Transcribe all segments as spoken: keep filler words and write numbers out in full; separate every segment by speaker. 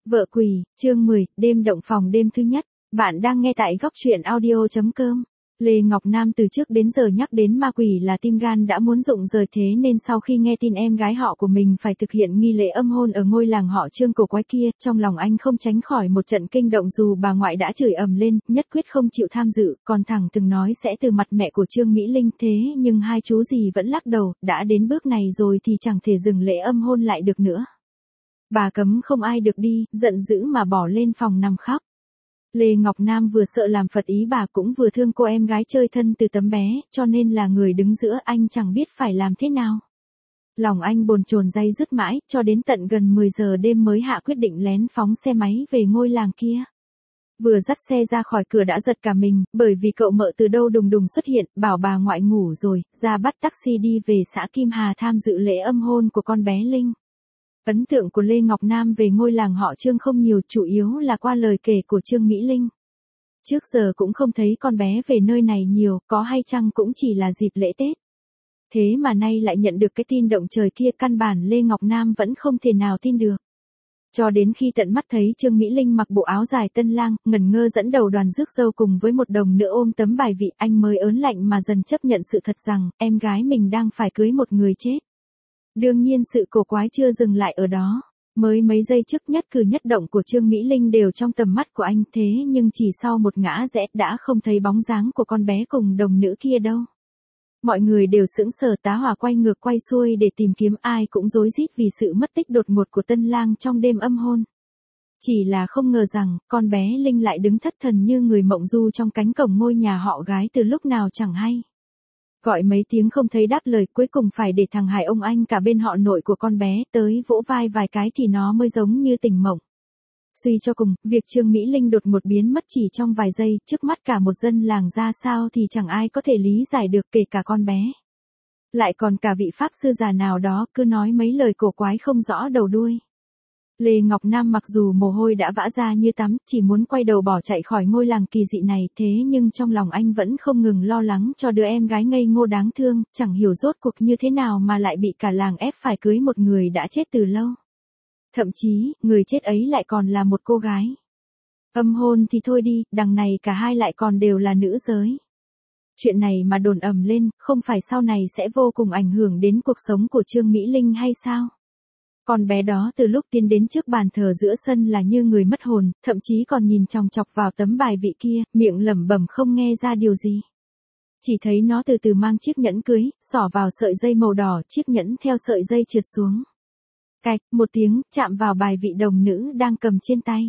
Speaker 1: Vợ quỳ, chương mười, đêm động phòng đêm thứ nhất. Bạn đang nghe tại góc truyện audio chấm com. Lê Ngọc Nam từ trước đến giờ nhắc đến ma quỷ là tim gan đã muốn rụng rời, thế nên sau khi nghe tin em gái họ của mình phải thực hiện nghi lễ âm hôn ở ngôi làng họ Trương cổ quái kia, trong lòng anh không tránh khỏi một trận kinh động. Dù bà ngoại đã chửi ầm lên, nhất quyết không chịu tham dự, còn thẳng từng nói sẽ từ mặt mẹ của Trương Mỹ Linh, thế nhưng hai chú gì vẫn lắc đầu, đã đến bước này rồi thì chẳng thể dừng lễ âm hôn lại được nữa. Bà cấm không ai được đi, giận dữ mà bỏ lên phòng nằm khóc. Lê Ngọc Nam vừa sợ làm phật ý bà cũng vừa thương cô em gái chơi thân từ tấm bé, cho nên là người đứng giữa, anh chẳng biết phải làm thế nào. Lòng anh bồn chồn day dứt mãi, cho đến tận gần mười giờ đêm mới hạ quyết định lén phóng xe máy về ngôi làng kia. Vừa dắt xe ra khỏi cửa đã giật cả mình, bởi vì cậu mợ từ đâu đùng đùng xuất hiện, bảo bà ngoại ngủ rồi, ra bắt taxi đi về xã Kim Hà tham dự lễ âm hôn của con bé Linh. Ấn tượng của Lê Ngọc Nam về ngôi làng họ Trương không nhiều, chủ yếu là qua lời kể của Trương Mỹ Linh. Trước giờ cũng không thấy con bé về nơi này nhiều, có hay chăng cũng chỉ là dịp lễ Tết. Thế mà nay lại nhận được cái tin động trời kia, căn bản Lê Ngọc Nam vẫn không thể nào tin được. Cho đến khi tận mắt thấy Trương Mỹ Linh mặc bộ áo dài tân lang, ngẩn ngơ dẫn đầu đoàn rước dâu cùng với một đồng nữa ôm tấm bài vị, anh mới ớn lạnh mà dần chấp nhận sự thật rằng, em gái mình đang phải cưới một người chết. Đương nhiên sự cổ quái chưa dừng lại ở đó. Mới mấy giây trước, nhất cử nhất động của Trương Mỹ Linh đều trong tầm mắt của anh, thế nhưng chỉ sau một ngã rẽ đã không thấy bóng dáng của con bé cùng đồng nữ kia đâu. Mọi người đều sững sờ, tá hỏa quay ngược quay xuôi để tìm kiếm, ai cũng rối rít vì sự mất tích đột ngột của tân lang trong đêm âm hôn. Chỉ là không ngờ rằng, con bé Linh lại đứng thất thần như người mộng du trong cánh cổng ngôi nhà họ gái từ lúc nào chẳng hay. Gọi mấy tiếng không thấy đáp lời, cuối cùng phải để thằng Hải ông anh cả bên họ nội của con bé tới vỗ vai vài cái thì nó mới giống như tỉnh mộng. Suy cho cùng, việc Trương Mỹ Linh đột ngột biến mất chỉ trong vài giây, trước mắt cả một dân làng ra sao thì chẳng ai có thể lý giải được, kể cả con bé. Lại còn cả vị pháp sư già nào đó cứ nói mấy lời cổ quái không rõ đầu đuôi. Lê Ngọc Nam mặc dù mồ hôi đã vã ra như tắm, chỉ muốn quay đầu bỏ chạy khỏi ngôi làng kỳ dị này, thế nhưng trong lòng anh vẫn không ngừng lo lắng cho đứa em gái ngây ngô đáng thương, chẳng hiểu rốt cuộc như thế nào mà lại bị cả làng ép phải cưới một người đã chết từ lâu. Thậm chí, người chết ấy lại còn là một cô gái. Âm hôn thì thôi đi, đằng này cả hai lại còn đều là nữ giới. Chuyện này mà đồn ầm lên, không phải sau này sẽ vô cùng ảnh hưởng đến cuộc sống của Trương Mỹ Linh hay sao? Con bé đó từ lúc tiến đến trước bàn thờ giữa sân là như người mất hồn, thậm chí còn nhìn chòng chọc vào tấm bài vị kia, miệng lẩm bẩm không nghe ra điều gì. Chỉ thấy nó từ từ mang chiếc nhẫn cưới, xỏ vào sợi dây màu đỏ, chiếc nhẫn theo sợi dây trượt xuống. Cạch, một tiếng, chạm vào bài vị đồng nữ đang cầm trên tay.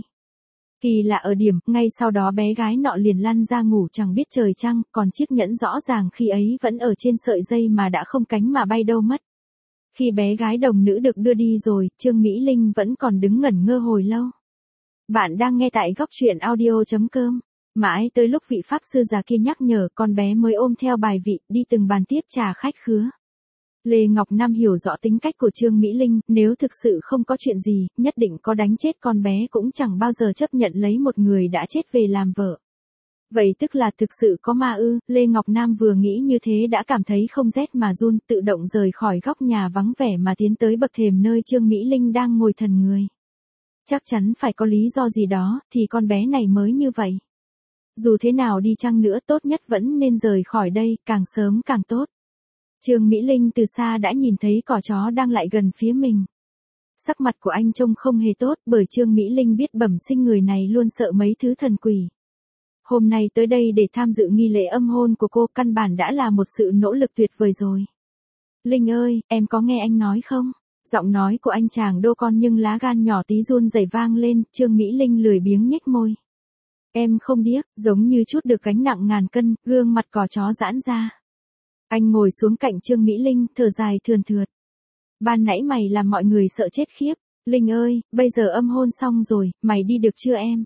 Speaker 1: Kỳ lạ ở điểm, ngay sau đó bé gái nọ liền lăn ra ngủ chẳng biết trời trăng, còn chiếc nhẫn rõ ràng khi ấy vẫn ở trên sợi dây mà đã không cánh mà bay đâu mất. Khi bé gái đồng nữ được đưa đi rồi, Trương Mỹ Linh vẫn còn đứng ngẩn ngơ hồi lâu. Bạn đang nghe tại góc truyện audio chấm com. Mãi tới lúc vị pháp sư già kia nhắc nhở, con bé mới ôm theo bài vị, đi từng bàn tiếp trà khách khứa. Lê Ngọc Nam hiểu rõ tính cách của Trương Mỹ Linh, nếu thực sự không có chuyện gì, nhất định có đánh chết con bé cũng chẳng bao giờ chấp nhận lấy một người đã chết về làm vợ. Vậy tức là thực sự có ma ư? Lê Ngọc Nam vừa nghĩ như thế đã cảm thấy không rét mà run, tự động rời khỏi góc nhà vắng vẻ mà tiến tới bậc thềm nơi Trương Mỹ Linh đang ngồi thần người. Chắc chắn phải có lý do gì đó, thì con bé này mới như vậy. Dù thế nào đi chăng nữa, tốt nhất vẫn nên rời khỏi đây, càng sớm càng tốt. Trương Mỹ Linh từ xa đã nhìn thấy cỏ chó đang lại gần phía mình. Sắc mặt của anh trông không hề tốt, bởi Trương Mỹ Linh biết bẩm sinh người này luôn sợ mấy thứ thần quỷ. Hôm nay tới đây để tham dự nghi lễ âm hôn của cô, căn bản đã là một sự nỗ lực tuyệt vời rồi. Linh ơi, em có nghe anh nói không? Giọng nói của anh chàng đô con nhưng lá gan nhỏ tí run rẩy vang lên, Trương Mỹ Linh lười biếng nhếch môi. Em không điếc, giống như chút được gánh nặng ngàn cân, gương mặt cỏ chó giãn ra. Anh ngồi xuống cạnh Trương Mỹ Linh, thở dài thườn thượt. Ban nãy mày làm mọi người sợ chết khiếp. Linh ơi, bây giờ âm hôn xong rồi, mày đi được chưa em?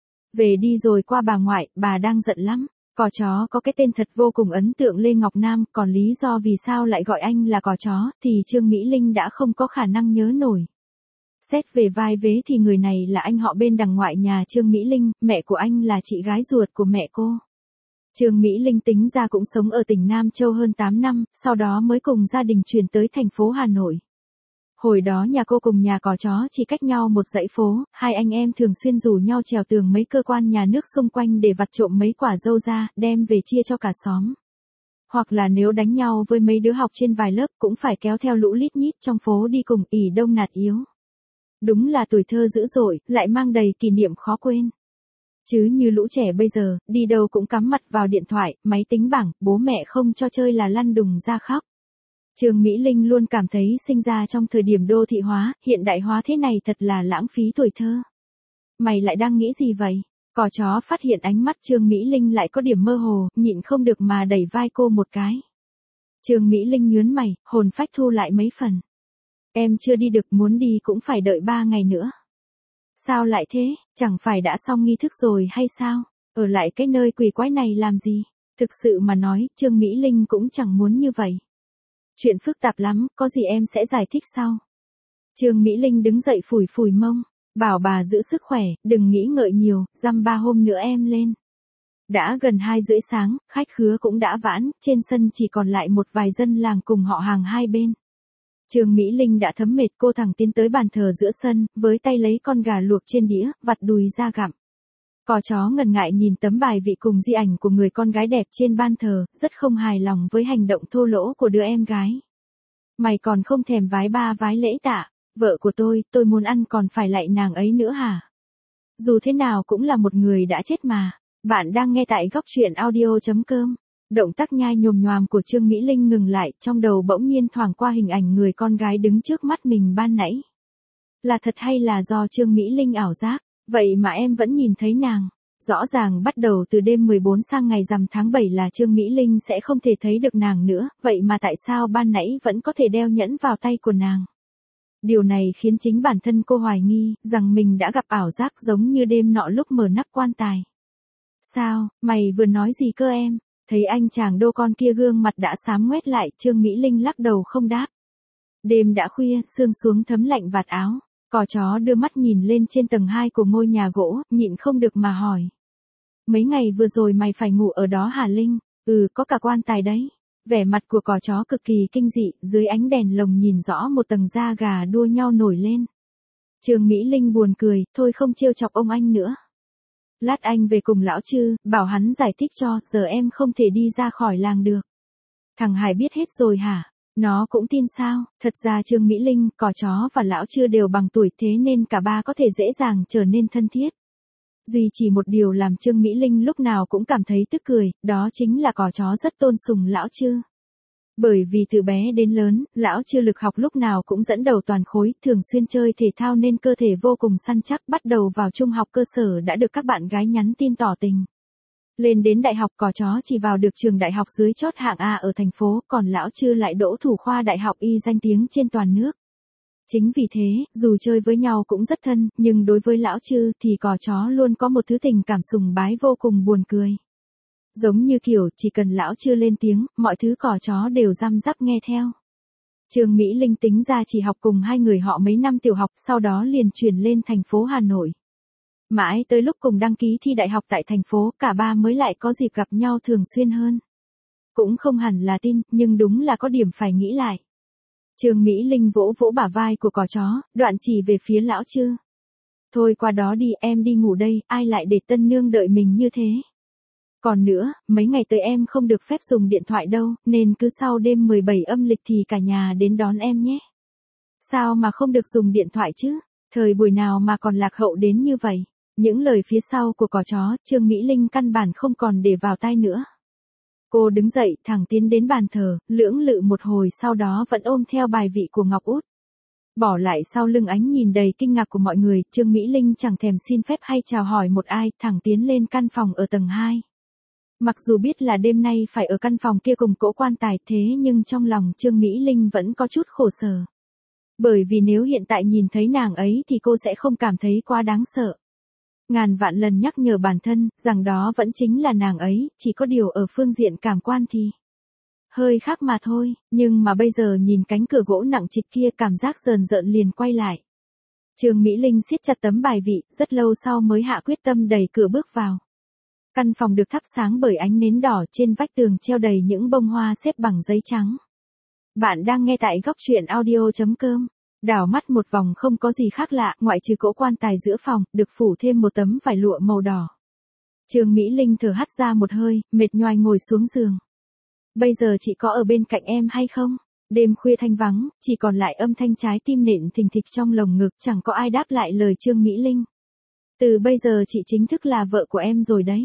Speaker 1: Về đi rồi qua bà ngoại, bà đang giận lắm. Cò chó có cái tên thật vô cùng ấn tượng Lê Ngọc Nam, còn lý do vì sao lại gọi anh là cò chó, thì Trương Mỹ Linh đã không có khả năng nhớ nổi. Xét về vai vế thì người này là anh họ bên đằng ngoại nhà Trương Mỹ Linh, mẹ của anh là chị gái ruột của mẹ cô. Trương Mỹ Linh tính ra cũng sống ở tỉnh Nam Châu hơn tám năm, sau đó mới cùng gia đình chuyển tới thành phố Hà Nội. Hồi đó nhà cô cùng nhà cò chó chỉ cách nhau một dãy phố, hai anh em thường xuyên rủ nhau trèo tường mấy cơ quan nhà nước xung quanh để vặt trộm mấy quả dâu ra, đem về chia cho cả xóm. Hoặc là nếu đánh nhau với mấy đứa học trên vài lớp cũng phải kéo theo lũ lít nhít trong phố đi cùng, ỉ đông nạt yếu. Đúng là tuổi thơ dữ dội, lại mang đầy kỷ niệm khó quên. Chứ như lũ trẻ bây giờ, đi đâu cũng cắm mặt vào điện thoại, máy tính bảng, bố mẹ không cho chơi là lăn đùng ra khóc. Trương Mỹ Linh luôn cảm thấy sinh ra trong thời điểm đô thị hóa, hiện đại hóa thế này thật là lãng phí tuổi thơ. Mày lại đang nghĩ gì vậy? Cò chó phát hiện ánh mắt Trương Mỹ Linh lại có điểm mơ hồ, nhịn không được mà đẩy vai cô một cái. Trương Mỹ Linh nhướng mày, hồn phách thu lại mấy phần. Em chưa đi được, muốn đi cũng phải đợi ba ngày nữa. Sao lại thế, chẳng phải đã xong nghi thức rồi hay sao? Ở lại cái nơi quỷ quái này làm gì? Thực sự mà nói, Trương Mỹ Linh cũng chẳng muốn như vậy. Chuyện phức tạp lắm, có gì em sẽ giải thích sau. Trương Mỹ Linh đứng dậy phủi phủi mông, bảo bà giữ sức khỏe, đừng nghĩ ngợi nhiều, dăm ba hôm nữa em lên. Đã gần hai rưỡi sáng, khách khứa cũng đã vãn, trên sân chỉ còn lại một vài dân làng cùng họ hàng hai bên. Trương Mỹ Linh đã thấm mệt, cô thẳng tiến tới bàn thờ giữa sân, với tay lấy con gà luộc trên đĩa, vặt đùi ra gặm. Cò chó ngần ngại nhìn tấm bài vị cùng di ảnh của người con gái đẹp trên ban thờ, rất không hài lòng với hành động thô lỗ của đứa em gái. Mày còn không thèm vái ba vái lễ tạ, vợ của tôi, tôi muốn ăn còn phải lạy nàng ấy nữa hả? Dù thế nào cũng là một người đã chết mà. Bạn đang nghe tại góc truyện audio chấm com. Động tác nhai nhồm nhoàm của Trương Mỹ Linh ngừng lại, trong đầu bỗng nhiên thoảng qua hình ảnh người con gái đứng trước mắt mình ban nãy. Là thật hay là do Trương Mỹ Linh ảo giác? Vậy mà em vẫn nhìn thấy nàng. Rõ ràng bắt đầu từ đêm mười bốn sang ngày rằm tháng bảy là Trương Mỹ Linh sẽ không thể thấy được nàng nữa, vậy mà tại sao ban nãy vẫn có thể đeo nhẫn vào tay của nàng? Điều này khiến chính bản thân cô hoài nghi, rằng mình đã gặp ảo giác giống như đêm nọ lúc mở nắp quan tài. Sao, mày vừa nói gì cơ em? Thấy anh chàng đô con kia gương mặt đã xám ngoét lại, Trương Mỹ Linh lắc đầu không đáp. Đêm đã khuya, sương xuống thấm lạnh vạt áo. Cò chó đưa mắt nhìn lên trên tầng hai của ngôi nhà gỗ, nhịn không được mà hỏi. Mấy ngày vừa rồi mày phải ngủ ở đó hả Linh? Ừ, có cả quan tài đấy. Vẻ mặt của cò chó cực kỳ kinh dị, dưới ánh đèn lồng nhìn rõ một tầng da gà đua nhau nổi lên. Trương Mỹ Linh buồn cười, thôi không trêu chọc ông anh nữa. Lát anh về cùng lão Trư, bảo hắn giải thích cho, giờ em không thể đi ra khỏi làng được. Thằng Hải biết hết rồi hả? Nó cũng tin sao? Thật ra Trương Mỹ Linh, cò chó và lão Trư đều bằng tuổi, thế nên cả ba có thể dễ dàng trở nên thân thiết. Duy chỉ một điều làm Trương Mỹ Linh lúc nào cũng cảm thấy tức cười, đó chính là cò chó rất tôn sùng lão Trư. Bởi vì từ bé đến lớn, lão Trư lực học lúc nào cũng dẫn đầu toàn khối, thường xuyên chơi thể thao nên cơ thể vô cùng săn chắc, bắt đầu vào trung học cơ sở đã được các bạn gái nhắn tin tỏ tình. Lên đến đại học, cò chó chỉ vào được trường đại học dưới chót hạng A ở thành phố, còn lão Trư lại đỗ thủ khoa đại học y danh tiếng trên toàn nước. Chính vì thế, dù chơi với nhau cũng rất thân, nhưng đối với lão Trư thì cò chó luôn có một thứ tình cảm sùng bái vô cùng buồn cười. Giống như kiểu chỉ cần lão Trư lên tiếng, mọi thứ cò chó đều răm rắp nghe theo. Trương Mỹ Linh tính ra chỉ học cùng hai người họ mấy năm tiểu học, sau đó liền chuyển lên thành phố Hà Nội. Mãi tới lúc cùng đăng ký thi đại học tại thành phố, cả ba mới lại có dịp gặp nhau thường xuyên hơn. Cũng không hẳn là tin, nhưng đúng là có điểm phải nghĩ lại. Trương Mỹ Linh vỗ vỗ bả vai của cò chó, đoạn chỉ về phía lão Trư. Thôi qua đó đi, em đi ngủ đây, ai lại để tân nương đợi mình như thế. Còn nữa, mấy ngày tới em không được phép dùng điện thoại đâu, nên cứ sau đêm mười bảy âm lịch thì cả nhà đến đón em nhé. Sao mà không được dùng điện thoại chứ? Thời buổi nào mà còn lạc hậu đến như vậy? Những lời phía sau của cò chó, Trương Mỹ Linh căn bản không còn để vào tai nữa. Cô đứng dậy, thẳng tiến đến bàn thờ, lưỡng lự một hồi sau đó vẫn ôm theo bài vị của Ngọc Út. Bỏ lại sau lưng ánh nhìn đầy kinh ngạc của mọi người, Trương Mỹ Linh chẳng thèm xin phép hay chào hỏi một ai, thẳng tiến lên căn phòng ở tầng hai. Mặc dù biết là đêm nay phải ở căn phòng kia cùng cỗ quan tài, thế nhưng trong lòng Trương Mỹ Linh vẫn có chút khổ sở. Bởi vì nếu hiện tại nhìn thấy nàng ấy thì cô sẽ không cảm thấy quá đáng sợ. Ngàn vạn lần nhắc nhở bản thân, rằng đó vẫn chính là nàng ấy, chỉ có điều ở phương diện cảm quan thì hơi khác mà thôi, nhưng mà bây giờ nhìn cánh cửa gỗ nặng trịch kia, cảm giác rờn rợn liền quay lại. Trương Mỹ Linh siết chặt tấm bài vị, rất lâu sau mới hạ quyết tâm đẩy cửa bước vào. Căn phòng được thắp sáng bởi ánh nến đỏ, trên vách tường treo đầy những bông hoa xếp bằng giấy trắng. Bạn đang nghe tại góc truyện audio chấm com. Đảo mắt một vòng không có gì khác lạ, ngoại trừ cỗ quan tài giữa phòng, được phủ thêm một tấm vải lụa màu đỏ. Trương Mỹ Linh thở hắt ra một hơi, mệt nhoài ngồi xuống giường. Bây giờ chị có ở bên cạnh em hay không? Đêm khuya thanh vắng, chỉ còn lại âm thanh trái tim nện thình thịch trong lồng ngực, chẳng có ai đáp lại lời Trương Mỹ Linh. Từ bây giờ chị chính thức là vợ của em rồi đấy.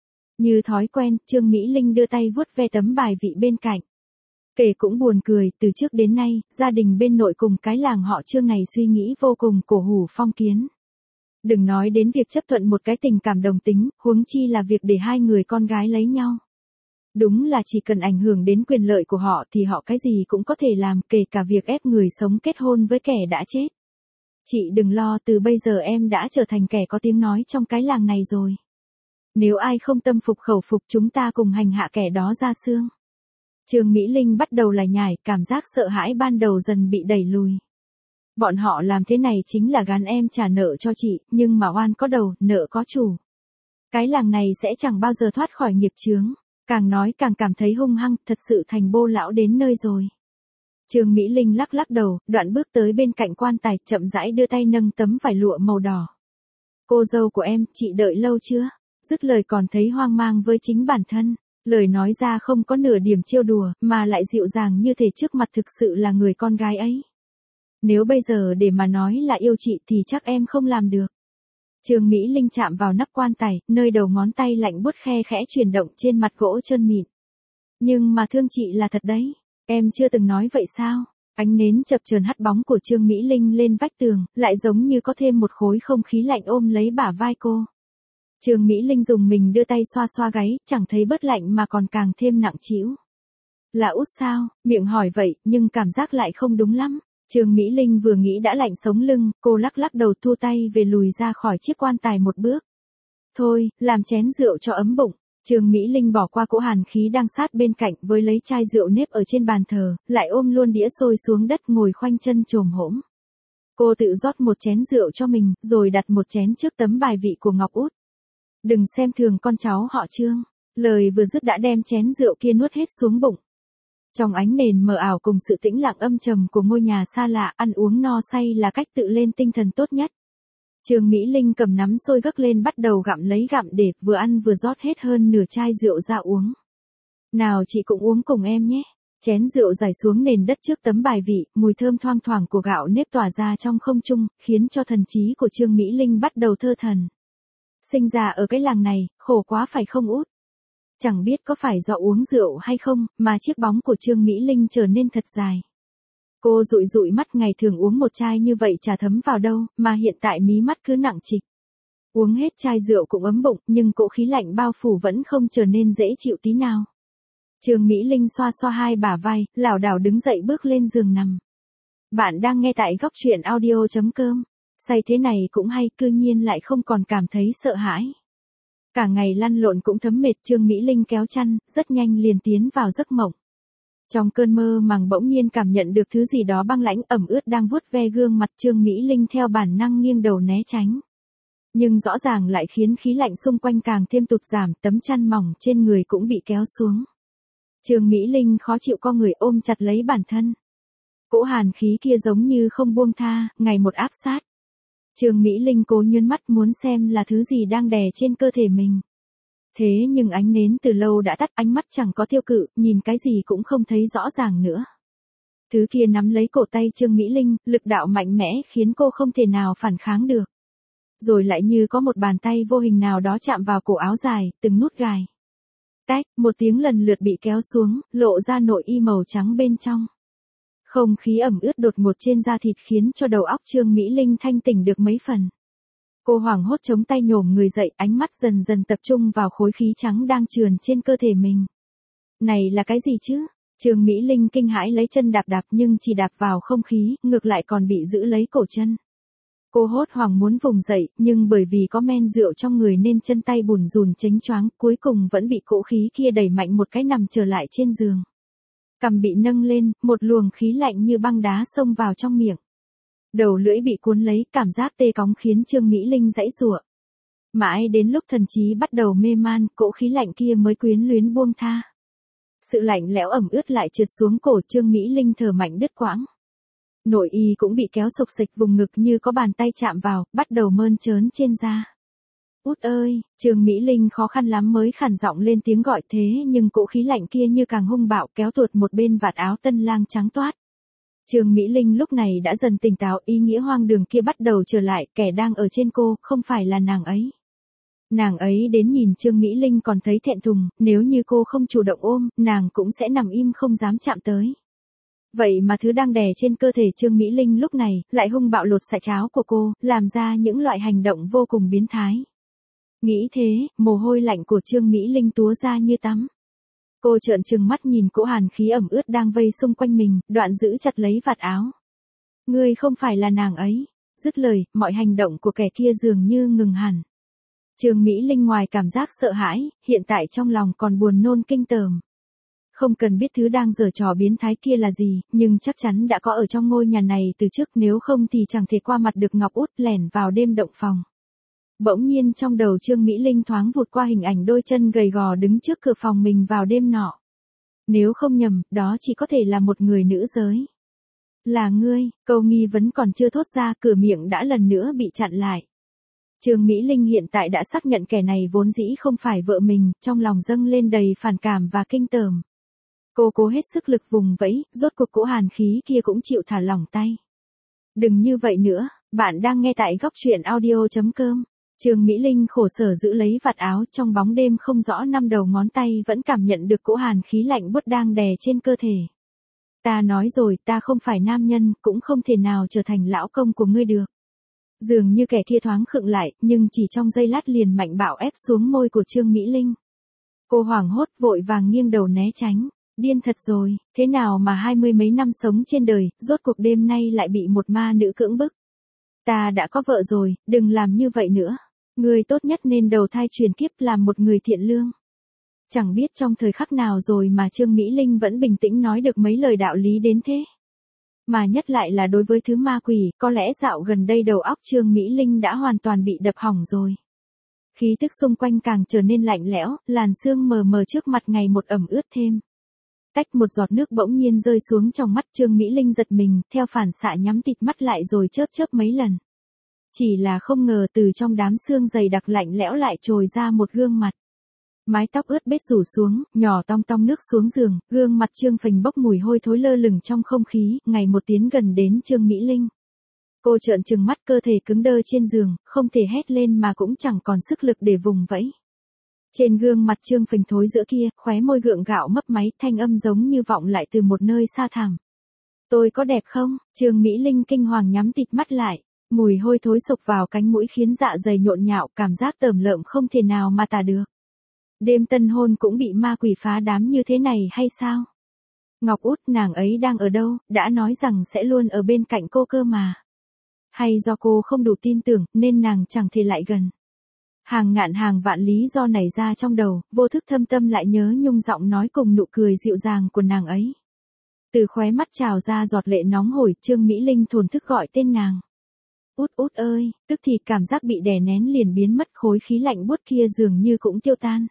Speaker 1: Như thói quen, Trương Mỹ Linh đưa tay vuốt ve tấm bài vị bên cạnh. Kể cũng buồn cười, từ trước đến nay, gia đình bên nội cùng cái làng họ Trương này suy nghĩ vô cùng cổ hủ phong kiến. Đừng nói đến việc chấp thuận một cái tình cảm đồng tính, huống chi là việc để hai người con gái lấy nhau. Đúng là chỉ cần ảnh hưởng đến quyền lợi của họ thì họ cái gì cũng có thể làm, kể cả việc ép người sống kết hôn với kẻ đã chết. Chị đừng lo, từ bây giờ em đã trở thành kẻ có tiếng nói trong cái làng này rồi. Nếu ai không tâm phục khẩu phục chúng ta cùng hành hạ kẻ đó ra xương. Trương Mỹ Linh bắt đầu lải nhải, cảm giác sợ hãi ban đầu dần bị đẩy lùi. Bọn họ làm thế này chính là gán em trả nợ cho chị, nhưng mà oan có đầu, nợ có chủ. Cái làng này sẽ chẳng bao giờ thoát khỏi nghiệp chướng. Càng nói càng cảm thấy hung hăng, thật sự thành bô lão đến nơi rồi. Trương Mỹ Linh lắc lắc đầu, đoạn bước tới bên cạnh quan tài, chậm rãi đưa tay nâng tấm vải lụa màu đỏ. Cô dâu của em, chị đợi lâu chưa? Dứt lời còn thấy hoang mang với chính bản thân. Lời nói ra không có nửa điểm trêu đùa, mà lại dịu dàng như thể trước mặt thực sự là người con gái ấy. Nếu bây giờ để mà nói là yêu chị thì chắc em không làm được. Trương Mỹ Linh chạm vào nắp quan tài, nơi đầu ngón tay lạnh buốt khe khẽ chuyển động trên mặt gỗ trơn mịn. Nhưng mà thương chị là thật đấy, em chưa từng nói vậy sao? Ánh nến chập chờn hắt bóng của Trương Mỹ Linh lên vách tường, lại giống như có thêm một khối không khí lạnh ôm lấy bả vai cô. Trương Mỹ Linh dùng mình đưa tay xoa xoa gáy, chẳng thấy bớt lạnh mà còn càng thêm nặng trĩu. Là út sao? Miệng hỏi vậy, nhưng cảm giác lại không đúng lắm. Trương Mỹ Linh vừa nghĩ đã lạnh sống lưng, cô lắc lắc đầu thu tay về lùi ra khỏi chiếc quan tài một bước. Thôi, làm chén rượu cho ấm bụng. Trương Mỹ Linh bỏ qua cỗ hàn khí đang sát bên cạnh với lấy chai rượu nếp ở trên bàn thờ, lại ôm luôn đĩa xôi xuống đất ngồi khoanh chân chồm hổm. Cô tự rót một chén rượu cho mình, rồi đặt một chén trước tấm bài vị của Ngọc Út. Đừng xem thường con cháu họ Trương. Lời vừa dứt đã đem chén rượu kia nuốt hết xuống bụng. Trong ánh nền mờ ảo cùng sự tĩnh lặng âm trầm của ngôi nhà xa lạ, ăn uống no say là cách tự lên tinh thần tốt nhất. Trương Mỹ Linh cầm nắm xôi gấc lên bắt đầu gặm lấy gặm để vừa ăn vừa rót hết hơn nửa chai rượu ra uống. Nào chị cũng uống cùng em nhé. Chén rượu rải xuống nền đất trước tấm bài vị, mùi thơm thoang thoảng của gạo nếp tỏa ra trong không trung, khiến cho thần trí của Trương Mỹ Linh bắt đầu thơ thần. Sinh ra ở cái làng này, khổ quá phải không út? Chẳng biết có phải do uống rượu hay không, mà chiếc bóng của Trương Mỹ Linh trở nên thật dài. Cô dụi dụi mắt, ngày thường uống một chai như vậy chả thấm vào đâu, mà hiện tại mí mắt cứ nặng trịch. Uống hết chai rượu cũng ấm bụng, nhưng cỗ khí lạnh bao phủ vẫn không trở nên dễ chịu tí nào. Trương Mỹ Linh xoa xoa hai bả vai, lảo đảo đứng dậy bước lên giường nằm. Bạn đang nghe tại góc truyện audio chấm com. Say thế này cũng hay, cư nhiên lại không còn cảm thấy sợ hãi. Cả ngày lăn lộn cũng thấm mệt, Trương Mỹ Linh kéo chăn, rất nhanh liền tiến vào giấc mộng. Trong cơn mơ màng bỗng nhiên cảm nhận được thứ gì đó băng lãnh ẩm ướt đang vuốt ve gương mặt, Trương Mỹ Linh theo bản năng nghiêng đầu né tránh. Nhưng rõ ràng lại khiến khí lạnh xung quanh càng thêm tụt giảm, tấm chăn mỏng trên người cũng bị kéo xuống. Trương Mỹ Linh khó chịu co người ôm chặt lấy bản thân. Cỗ hàn khí kia giống như không buông tha, ngày một áp sát. Trương Mỹ Linh cố nhớn mắt muốn xem là thứ gì đang đè trên cơ thể mình. Thế nhưng ánh nến từ lâu đã tắt, ánh mắt chẳng có tiêu cự, nhìn cái gì cũng không thấy rõ ràng nữa. Thứ kia nắm lấy cổ tay Trương Mỹ Linh, lực đạo mạnh mẽ khiến cô không thể nào phản kháng được. Rồi lại như có một bàn tay vô hình nào đó chạm vào cổ áo dài, từng nút gài. Tách, một tiếng lần lượt bị kéo xuống, lộ ra nội y màu trắng bên trong. Không khí ẩm ướt đột ngột trên da thịt khiến cho đầu óc Trương Mỹ Linh thanh tỉnh được mấy phần. Cô hoảng hốt chống tay nhổm người dậy, ánh mắt dần dần tập trung vào khối khí trắng đang trườn trên cơ thể mình. Này là cái gì chứ? Trương Mỹ Linh kinh hãi lấy chân đạp đạp nhưng chỉ đạp vào không khí, ngược lại còn bị giữ lấy cổ chân. Cô hốt hoảng muốn vùng dậy, nhưng bởi vì có men rượu trong người nên chân tay bùn rùn chếnh choáng, cuối cùng vẫn bị cỗ khí kia đẩy mạnh một cái nằm trở lại trên giường. Cằm bị nâng lên, một luồng khí lạnh như băng đá xông vào trong miệng. Đầu lưỡi bị cuốn lấy, cảm giác tê cóng khiến Trương Mỹ Linh giãy giụa. Mãi đến lúc thần trí bắt đầu mê man, cỗ khí lạnh kia mới quyến luyến buông tha. Sự lạnh lẽo ẩm ướt lại trượt xuống cổ Trương Mỹ Linh thở mạnh đứt quãng. Nội y cũng bị kéo sục sịch vùng ngực như có bàn tay chạm vào, bắt đầu mơn trớn trên da. Út ơi, Trương Mỹ Linh khó khăn lắm mới khản giọng lên tiếng gọi thế nhưng cỗ khí lạnh kia như càng hung bạo kéo tuột một bên vạt áo tân lang trắng toát. Trương Mỹ Linh lúc này đã dần tỉnh táo, ý nghĩa hoang đường kia bắt đầu trở lại, kẻ đang ở trên cô, không phải là nàng ấy. Nàng ấy đến nhìn Trương Mỹ Linh còn thấy thẹn thùng, nếu như cô không chủ động ôm, nàng cũng sẽ nằm im không dám chạm tới. Vậy mà thứ đang đè trên cơ thể Trương Mỹ Linh lúc này, lại hung bạo lột sạch áo của cô, làm ra những loại hành động vô cùng biến thái. Nghĩ thế, mồ hôi lạnh của Trương Mỹ Linh túa ra như tắm. Cô trợn trừng mắt nhìn cỗ hàn khí ẩm ướt đang vây xung quanh mình, đoạn giữ chặt lấy vạt áo. Ngươi không phải là nàng ấy. Dứt lời, mọi hành động của kẻ kia dường như ngừng hẳn. Trương Mỹ Linh ngoài cảm giác sợ hãi, hiện tại trong lòng còn buồn nôn kinh tởm. Không cần biết thứ đang giở trò biến thái kia là gì, nhưng chắc chắn đã có ở trong ngôi nhà này từ trước, nếu không thì chẳng thể qua mặt được Ngọc Út lẻn vào đêm động phòng. Bỗng nhiên trong đầu Trương Mỹ Linh thoáng vụt qua hình ảnh đôi chân gầy gò đứng trước cửa phòng mình vào đêm nọ. Nếu không nhầm, đó chỉ có thể là một người nữ giới. Là ngươi, câu nghi vấn còn chưa thốt ra, cửa miệng đã lần nữa bị chặn lại. Trương Mỹ Linh hiện tại đã xác nhận kẻ này vốn dĩ không phải vợ mình, trong lòng dâng lên đầy phản cảm và kinh tởm. Cô cố hết sức lực vùng vẫy, rốt cuộc cỗ hàn khí kia cũng chịu thả lỏng tay. Đừng như vậy nữa, bạn đang nghe tại góc truyện audio chấm com. Trương Mỹ Linh khổ sở giữ lấy vạt áo, trong bóng đêm không rõ năm đầu ngón tay vẫn cảm nhận được cỗ hàn khí lạnh buốt đang đè trên cơ thể. Ta nói rồi, ta không phải nam nhân, cũng không thể nào trở thành lão công của ngươi được. Dường như kẻ kia thoáng khựng lại, nhưng chỉ trong giây lát liền mạnh bạo ép xuống môi của Trương Mỹ Linh. Cô hoảng hốt vội vàng nghiêng đầu né tránh. Điên thật rồi, thế nào mà hai mươi mấy năm sống trên đời, rốt cuộc đêm nay lại bị một ma nữ cưỡng bức. Ta đã có vợ rồi, đừng làm như vậy nữa. Ngươi tốt nhất nên đầu thai truyền kiếp làm một người thiện lương. Chẳng biết trong thời khắc nào rồi mà Trương Mỹ Linh vẫn bình tĩnh nói được mấy lời đạo lý đến thế. Mà nhất lại là đối với thứ ma quỷ, có lẽ dạo gần đây đầu óc Trương Mỹ Linh đã hoàn toàn bị đập hỏng rồi. Khí tức xung quanh càng trở nên lạnh lẽo, làn sương mờ mờ trước mặt ngày một ẩm ướt thêm. Tách một giọt nước bỗng nhiên rơi xuống trong mắt Trương Mỹ Linh giật mình, theo phản xạ nhắm tịt mắt lại rồi chớp chớp mấy lần. Chỉ là không ngờ từ trong đám sương dày đặc lạnh lẽo lại trồi ra một gương mặt. Mái tóc ướt bết rủ xuống, nhỏ tong tong nước xuống giường, gương mặt Trương phình bốc mùi hôi thối lơ lửng trong không khí, ngày một tiến gần đến Trương Mỹ Linh. Cô trợn trừng mắt, cơ thể cứng đơ trên giường, không thể hét lên mà cũng chẳng còn sức lực để vùng vẫy. Trên gương mặt Trương phình thối giữa kia, khóe môi gượng gạo mấp máy, thanh âm giống như vọng lại từ một nơi xa thẳm. Tôi có đẹp không? Trương Mỹ Linh kinh hoàng nhắm tịt mắt lại. Mùi hôi thối sộc vào cánh mũi khiến dạ dày nhộn nhạo, cảm giác tởm lợm không thể nào mà tả được. Đêm tân hôn cũng bị ma quỷ phá đám như thế này hay sao? Ngọc Út, nàng ấy đang ở đâu, đã nói rằng sẽ luôn ở bên cạnh cô cơ mà. Hay do cô không đủ tin tưởng, nên nàng chẳng thể lại gần. Hàng ngàn hàng vạn lý do nảy ra trong đầu, vô thức thâm tâm lại nhớ nhung giọng nói cùng nụ cười dịu dàng của nàng ấy. Từ khóe mắt trào ra giọt lệ nóng hổi, Trương Mỹ Linh thổn thức gọi tên nàng. Út út ơi, tức thì cảm giác bị đè nén liền biến mất, khối khí lạnh buốt kia dường như cũng tiêu tan.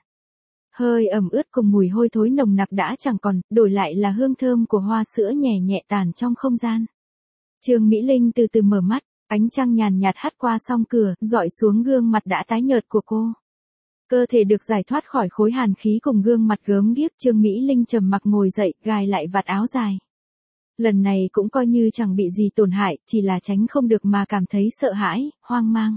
Speaker 1: Hơi ẩm ướt cùng mùi hôi thối nồng nặc đã chẳng còn, đổi lại là hương thơm của hoa sữa nhẹ nhẹ tàn trong không gian. Trương Mỹ Linh từ từ mở mắt, ánh trăng nhàn nhạt hắt qua song cửa, dọi xuống gương mặt đã tái nhợt của cô. Cơ thể được giải thoát khỏi khối hàn khí cùng gương mặt gớm ghiếc, Trương Mỹ Linh trầm mặc ngồi dậy, gài lại vạt áo dài. Lần này cũng coi như chẳng bị gì tổn hại, chỉ là tránh không được mà cảm thấy sợ hãi, hoang mang.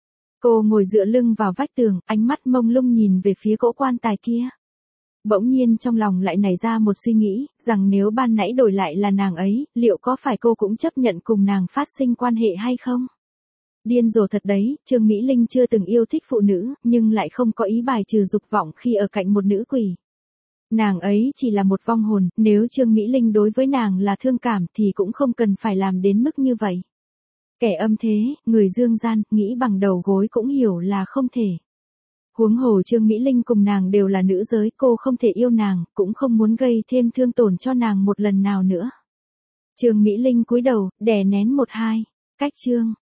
Speaker 1: Cô ngồi dựa lưng vào vách tường, ánh mắt mông lung nhìn về phía cỗ quan tài kia. Bỗng nhiên trong lòng lại nảy ra một suy nghĩ, rằng nếu ban nãy đổi lại là nàng ấy, liệu có phải cô cũng chấp nhận cùng nàng phát sinh quan hệ hay không? Điên rồ thật đấy, Trương Mỹ Linh chưa từng yêu thích phụ nữ, nhưng lại không có ý bài trừ dục vọng khi ở cạnh một nữ quỷ. Nàng ấy chỉ là một vong hồn, nếu Trương Mỹ Linh đối với nàng là thương cảm thì cũng không cần phải làm đến mức như vậy. Kẻ âm thế, người dương gian, nghĩ bằng đầu gối cũng hiểu là không thể. Huống hồ Trương Mỹ Linh cùng nàng đều là nữ giới, cô không thể yêu nàng, cũng không muốn gây thêm thương tổn cho nàng một lần nào nữa. Trương Mỹ Linh cúi đầu, đè nén một hai, cách chương.